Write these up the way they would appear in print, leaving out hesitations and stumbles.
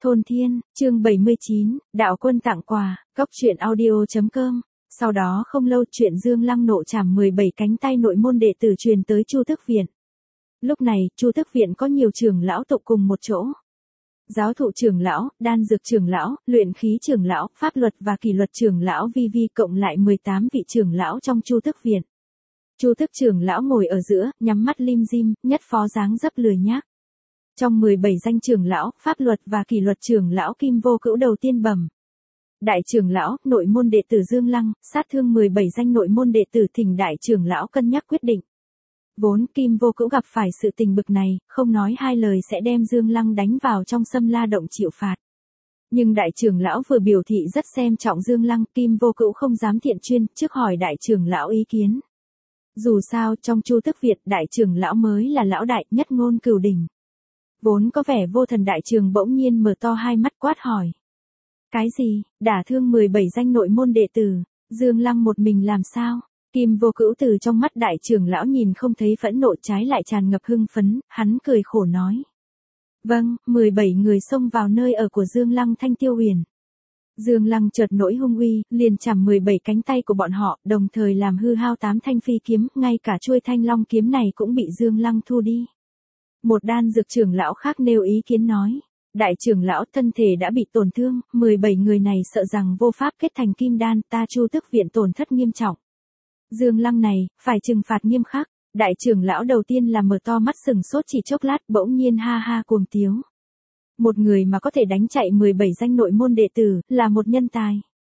Thôn Thiên, chương 79, đạo quân tặng quà, góc truyện audio.com. Sau đó không lâu chuyện Dương Lăng nộ chảm 17 cánh tay nội môn đệ tử truyền tới Chu Thức Viện. Lúc này, Chu Thức Viện có nhiều trưởng lão tụ cùng một chỗ. Giáo thụ trưởng lão, đan dược trưởng lão, luyện khí trưởng lão, pháp luật và kỷ luật trưởng lão vi cộng lại 18 vị trưởng lão trong Chu Thức Viện. Chu Thức trưởng lão ngồi ở giữa, nhắm mắt lim dim, nhất phó dáng dấp lười nhác. Trong 17 danh trưởng lão, pháp luật và kỷ luật trưởng lão Kim Vô Cữu đầu tiên bẩm: Đại trưởng lão, nội môn đệ tử Dương Lăng, sát thương 17 danh nội môn đệ tử, thỉnh đại trưởng lão cân nhắc quyết định. Vốn Kim Vô Cữu gặp phải sự tình bực này, không nói hai lời sẽ đem Dương Lăng đánh vào trong Sâm La động chịu phạt. Nhưng đại trưởng lão vừa biểu thị rất xem trọng Dương Lăng, Kim Vô Cữu không dám thiện chuyên, trước hỏi đại trưởng lão ý kiến. Dù sao, trong Chu Thức Viện, đại trưởng lão mới là lão đại, nhất ngôn cửu đỉnh. Vốn có vẻ vô thần đại trường bỗng nhiên mở to hai mắt quát hỏi: Cái gì, đả thương 17 danh nội môn đệ tử, Dương Lăng một mình làm sao? Kim Vô Cữu từ trong mắt đại trưởng lão nhìn không thấy phẫn nộ, trái lại tràn ngập hưng phấn, hắn cười khổ nói: Vâng, 17 người xông vào nơi ở của Dương Lăng Thanh Tiêu Huyền. Dương Lăng chợt nổi hung uy, liền chảm 17 cánh tay của bọn họ, đồng thời làm hư hao 8 thanh phi kiếm, ngay cả chuôi Thanh Long kiếm này cũng bị Dương Lăng thu đi. Một đan dược trưởng lão khác nêu ý kiến nói: Đại trưởng lão, thân thể đã bị tổn thương, 17 người này sợ rằng vô pháp kết thành kim đan, ta Chu Thức Viện tổn thất nghiêm trọng. Dương Lăng này, phải trừng phạt nghiêm khắc. Đại trưởng lão đầu tiên là mở to mắt sừng sốt chỉ chốc lát, bỗng nhiên ha ha cuồng tiếu. Một người mà có thể đánh chạy 17 danh nội môn đệ tử, là một nhân tài.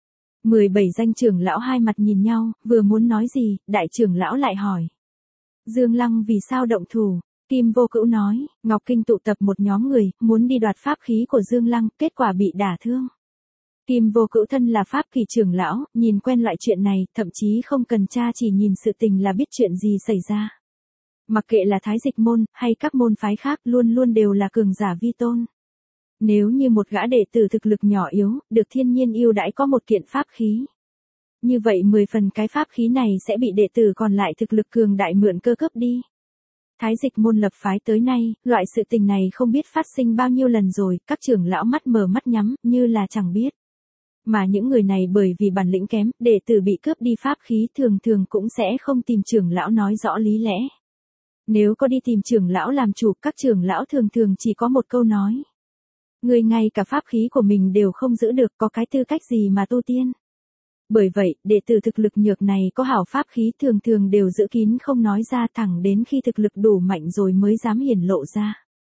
17 danh trưởng lão hai mặt nhìn nhau, vừa muốn nói gì, đại trưởng lão lại hỏi: Dương Lăng vì sao động thủ? Kim Vô Cữu nói: Ngọc Kinh tụ tập một nhóm người, muốn đi đoạt pháp khí của Dương Lăng, kết quả bị đả thương. Kim Vô Cữu thân là pháp kỳ trưởng lão, nhìn quen loại chuyện này, thậm chí không cần tra, chỉ nhìn sự tình là biết chuyện gì xảy ra. Mặc kệ là Thái Dịch môn, hay các môn phái khác, luôn luôn đều là cường giả vi tôn. Nếu như một gã đệ tử thực lực nhỏ yếu, được thiên nhiên ưu đãi có một kiện pháp khí, như vậy 10 phần cái pháp khí này sẽ bị đệ tử còn lại thực lực cường đại mượn cơ cướp đi. Thái Dịch môn lập phái tới nay, loại sự tình này không biết phát sinh bao nhiêu lần rồi, các trưởng lão mắt mờ mắt nhắm, như là chẳng biết. Mà những người này bởi vì bản lĩnh kém, đệ tử bị cướp đi pháp khí thường thường cũng sẽ không tìm trưởng lão nói rõ lý lẽ. Nếu có đi tìm trưởng lão làm chủ, các trưởng lão thường thường chỉ có một câu nói: Người ngay cả pháp khí của mình đều không giữ được, có cái tư cách gì mà tu tiên. Bởi vậy, đệ tử thực lực nhược này có hảo pháp khí thường thường đều giữ kín không nói ra, thẳng đến khi thực lực đủ mạnh rồi mới dám hiển lộ ra.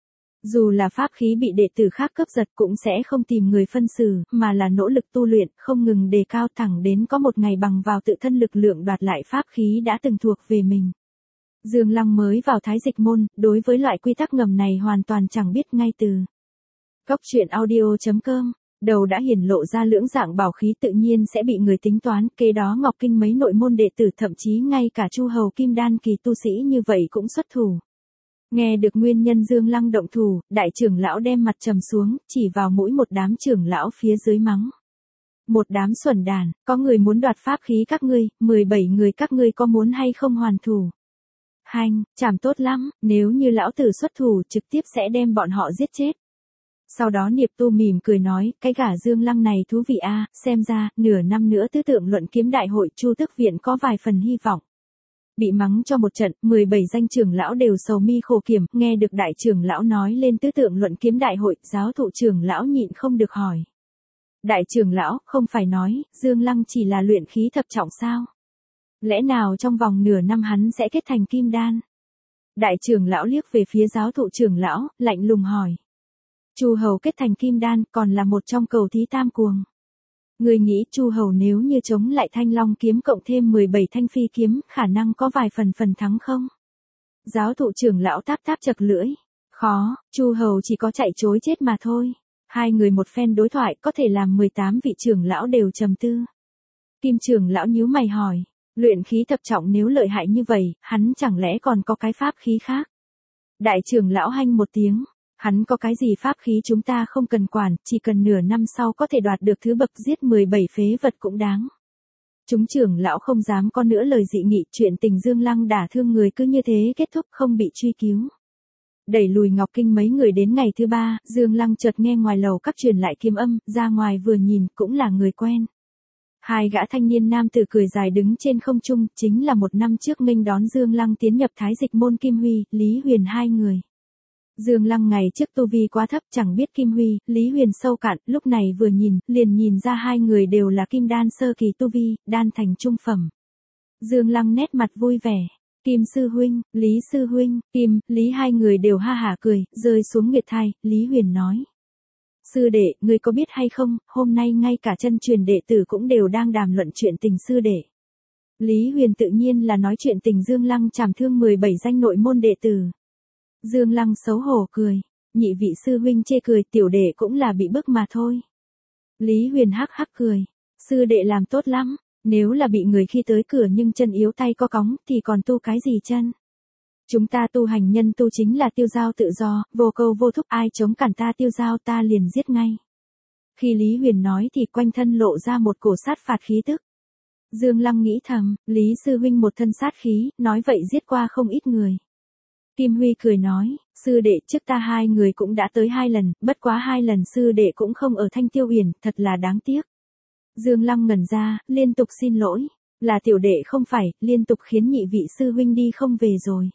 Dù là pháp khí bị đệ tử khác cướp giật cũng sẽ không tìm người phân xử, mà là nỗ lực tu luyện, không ngừng đề cao, thẳng đến có một ngày bằng vào tự thân lực lượng đoạt lại pháp khí đã từng thuộc về mình. Dương Lăng mới vào Thái Dịch môn, đối với loại quy tắc ngầm này hoàn toàn chẳng biết ngay từ. Góc truyện audio.com. Đầu đã hiển lộ ra lưỡng dạng bảo khí tự nhiên sẽ bị người tính toán, kế đó Ngọc Kinh mấy nội môn đệ tử, thậm chí ngay cả Chu Hầu kim đan kỳ tu sĩ như vậy cũng xuất thủ. Nghe được nguyên nhân Dương Lăng động thủ, đại trưởng lão đem mặt trầm xuống, chỉ vào mũi một đám trưởng lão phía dưới mắng: Một đám xuẩn đàn, có người muốn đoạt pháp khí các ngươi, 17 người các ngươi có muốn hay không hoàn thủ? Hành, chảm tốt lắm, nếu như lão tử xuất thủ trực tiếp sẽ đem bọn họ giết chết. Sau đó Niệm Tu mỉm cười nói: Cái gã Dương Lăng này thú vị a, xem ra, nửa năm nữa tứ tượng luận kiếm đại hội Chu Thức Viện có vài phần hy vọng. Bị mắng cho một trận, 17 danh trưởng lão đều sầu mi khổ kiểm, nghe được đại trưởng lão nói lên tứ tượng luận kiếm đại hội, giáo thụ trưởng lão nhịn không được hỏi: Đại trưởng lão, không phải nói, Dương Lăng chỉ là luyện khí thập trọng sao? Lẽ nào trong vòng nửa năm hắn sẽ kết thành kim đan? Đại trưởng lão liếc về phía giáo thụ trưởng lão, lạnh lùng hỏi: Chu Hầu kết thành kim đan, còn là một trong cầu thí tam cuồng. Người nghĩ Chu Hầu nếu như chống lại Thanh Long kiếm cộng thêm 17 thanh phi kiếm, khả năng có vài phần thắng không? Giáo thụ trưởng lão táp chật lưỡi: Khó, Chu Hầu chỉ có chạy chối chết mà thôi. Hai người một phen đối thoại có thể làm 18 vị trưởng lão đều trầm tư. Kim trưởng lão nhíu mày hỏi: Luyện khí thập trọng nếu lợi hại như vậy, hắn chẳng lẽ còn có cái pháp khí khác? Đại trưởng lão hanh một tiếng: Hắn có cái gì pháp khí chúng ta không cần quản, chỉ cần nửa năm sau có thể đoạt được thứ bậc, giết 17 phế vật cũng đáng. Chúng trưởng lão không dám có nữa lời dị nghị, chuyện tình Dương Lăng đả thương người cứ như thế kết thúc, không bị truy cứu. Đẩy lùi Ngọc Kinh mấy người đến ngày thứ 3, Dương Lăng chợt nghe ngoài lầu các truyền lại kiếm âm, ra ngoài vừa nhìn, cũng là người quen. Hai gã thanh niên nam tử cười dài đứng trên không trung, chính là một năm trước nghênh đón Dương Lăng tiến nhập Thái Dịch môn Kim Huy, Lý Huyền hai người. Dương Lăng ngày trước tu vi quá thấp, chẳng biết Kim Huy, Lý Huyền sâu cạn, lúc này vừa nhìn, liền nhìn ra hai người đều là kim đan sơ kỳ tu vi, đan thành trung phẩm. Dương Lăng nét mặt vui vẻ. Kim sư huynh, Lý sư huynh, Kim, Lý hai người đều ha hả cười, rơi xuống nguyệt thai, Lý Huyền nói. Sư đệ, ngươi có biết hay không, hôm nay ngay cả chân truyền đệ tử cũng đều đang đàm luận chuyện tình sư đệ. Lý Huyền tự nhiên là nói chuyện tình Dương Lăng trảm thương 17 danh nội môn đệ tử. Dương Lăng xấu hổ cười, nhị vị sư huynh chê cười, tiểu đệ cũng là bị bức mà thôi. Lý Huyền hắc hắc cười, sư đệ làm tốt lắm, nếu là bị người khi tới cửa nhưng chân yếu tay có cóng thì còn tu cái gì chân. Chúng ta tu hành nhân tu chính là tiêu giao tự do, vô câu vô thúc, ai chống cản ta tiêu giao ta liền giết ngay. Khi Lý Huyền nói thì quanh thân lộ ra một cổ sát phạt khí tức. Dương Lăng nghĩ thầm, Lý sư huynh một thân sát khí, nói vậy giết qua không ít người. Kim Huy cười nói, sư đệ trước ta hai người cũng đã tới 2 lần, bất quá 2 lần sư đệ cũng không ở Thanh Tiêu Uyển, thật là đáng tiếc. Dương Lăng ngẩn ra, liên tục xin lỗi, là tiểu đệ không phải, liên tục khiến nhị vị sư huynh đi không về rồi.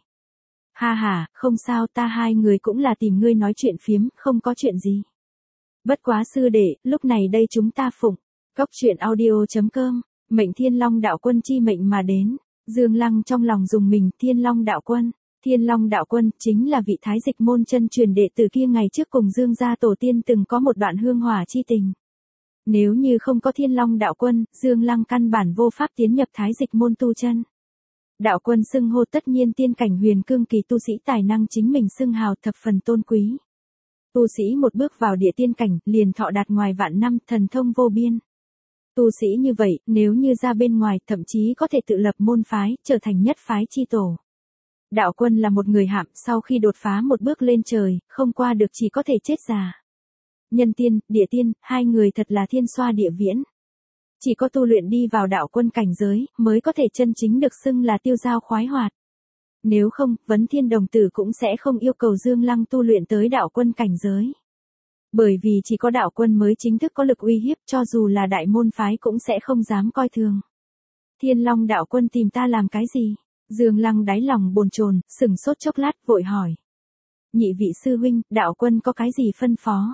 Ha ha, không sao, ta hai người cũng là tìm ngươi nói chuyện phiếm, không có chuyện gì. Bất quá sư đệ, lúc này đây chúng ta phụng, cóc truyện audio.com, mệnh Thiên Long đạo quân chi mệnh mà đến. Dương Lăng trong lòng dùng mình, Thiên Long đạo quân. Thiên Long đạo quân chính là vị Thái Dịch môn chân truyền đệ tử kia ngày trước cùng Dương gia tổ tiên từng có một đoạn hương hỏa chi tình. Nếu như không có Thiên Long đạo quân, Dương Lăng căn bản vô pháp tiến nhập Thái Dịch môn tu chân. Đạo quân xưng hô tất nhiên tiên cảnh huyền cương kỳ tu sĩ tài năng chính mình xưng hào thập phần tôn quý. Tu sĩ một bước vào địa tiên cảnh, liền thọ đạt ngoài vạn năm, thần thông vô biên. Tu sĩ như vậy, nếu như ra bên ngoài, thậm chí có thể tự lập môn phái, trở thành nhất phái chi tổ. Đạo quân là một người hạm, sau khi đột phá một bước lên trời, không qua được chỉ có thể chết già. Nhân tiên, địa tiên, hai người thật là thiên xoa địa viễn. Chỉ có tu luyện đi vào đạo quân cảnh giới, mới có thể chân chính được xưng là tiêu giao khoái hoạt. Nếu không, Vấn Thiên đồng tử cũng sẽ không yêu cầu Dương Lăng tu luyện tới đạo quân cảnh giới. Bởi vì chỉ có đạo quân mới chính thức có lực uy hiếp, cho dù là đại môn phái cũng sẽ không dám coi thường. Thiên Long đạo quân tìm ta làm cái gì? Dương Lăng đáy lòng bồn chồn, sừng sốt chốc lát vội hỏi. Nhị vị sư huynh, đạo quân có cái gì phân phó?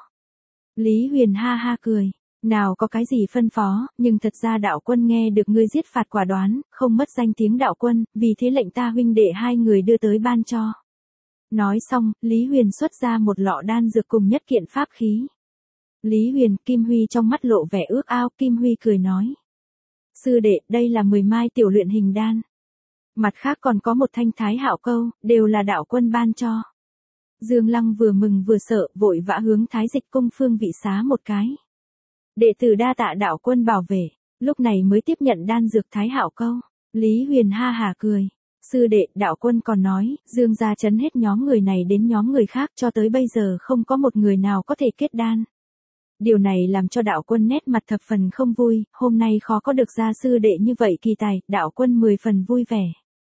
Lý Huyền ha ha cười. Nào có cái gì phân phó, nhưng thật ra đạo quân nghe được ngươi giết phạt quả đoán, không mất danh tiếng đạo quân, vì thế lệnh ta huynh đệ hai người đưa tới ban cho. Nói xong, Lý Huyền xuất ra một lọ đan dược cùng nhất kiện pháp khí. Lý Huyền, Kim Huy trong mắt lộ vẻ ước ao, Kim Huy cười nói. Sư đệ, đây là 10 mai tiểu luyện hình đan. Mặt khác còn có một thanh thái hạo câu, đều là đạo quân ban cho. Dương Lăng vừa mừng vừa sợ, vội vã hướng Thái Dịch cung phương vị xá một cái. Đệ tử đa tạ đạo quân bảo vệ, lúc này mới tiếp nhận đan dược thái hạo câu. Lý Huyền ha hà cười. Sư đệ, đạo quân còn nói, Dương gia trấn hết nhóm người này đến nhóm người khác, cho tới bây giờ không có một người nào có thể kết đan. Điều này làm cho đạo quân nét mặt thập phần không vui, hôm nay khó có được gia sư đệ như vậy kỳ tài, đạo quân 10 phần vui vẻ.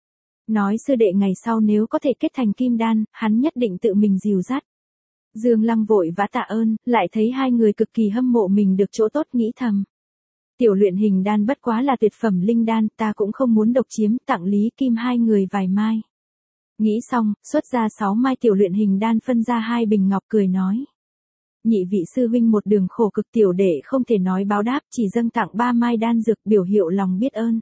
Nói sư đệ ngày sau nếu có thể kết thành kim đan, hắn nhất định tự mình dìu dắt. Dương Lăng vội vã tạ ơn, lại thấy hai người cực kỳ hâm mộ mình được chỗ tốt, nghĩ thầm. Tiểu luyện hình đan bất quá là tuyệt phẩm linh đan, ta cũng không muốn độc chiếm, tặng Lý Kim hai người vài mai. Nghĩ xong, xuất ra 6 mai tiểu luyện hình đan phân ra 2 bình ngọc cười nói. Nhị vị sư huynh một đường khổ cực, tiểu đệ không thể nói báo đáp, chỉ dâng tặng 3 mai đan dược biểu hiệu lòng biết ơn.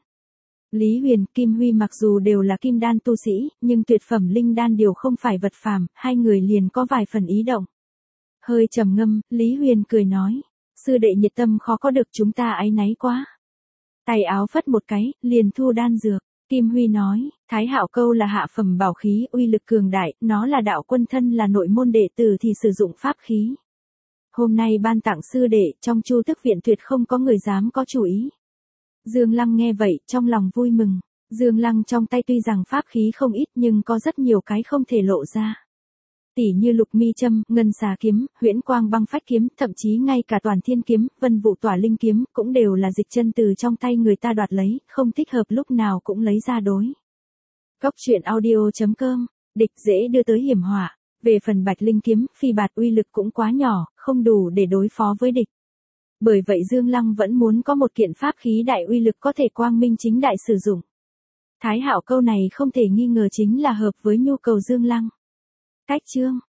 Lý Huyền, Kim Huy mặc dù đều là kim đan tu sĩ, nhưng tuyệt phẩm linh đan đều không phải vật phàm, hai người liền có vài phần ý động. Hơi trầm ngâm, Lý Huyền cười nói, sư đệ nhiệt tâm khó có được, chúng ta áy náy quá. Tay áo phất một cái, liền thu đan dược. Kim Huy nói, thái hạo câu là hạ phẩm bảo khí, uy lực cường đại, nó là đạo quân thân là nội môn đệ tử thì sử dụng pháp khí. Hôm nay ban tặng sư đệ, trong Chu Tức viện tuyệt không có người dám có chủ ý. Dương Lăng nghe vậy, trong lòng vui mừng. Dương Lăng trong tay tuy rằng pháp khí không ít nhưng có rất nhiều cái không thể lộ ra. Tỉ như lục mi châm, ngân xà kiếm, huyễn quang băng phách kiếm, thậm chí ngay cả toàn thiên kiếm, vân vụ tỏa linh kiếm, cũng đều là dịch chân từ trong tay người ta đoạt lấy, không thích hợp lúc nào cũng lấy ra đối. Cóc truyện audio.com, địch dễ đưa tới hiểm họa. Về phần Bạch Linh kiếm, phi bạt uy lực cũng quá nhỏ, không đủ để đối phó với địch. Bởi vậy Dương Lăng vẫn muốn có một kiện pháp khí đại uy lực có thể quang minh chính đại sử dụng. Thái Hạo câu này không thể nghi ngờ chính là hợp với nhu cầu Dương Lăng. Cách chương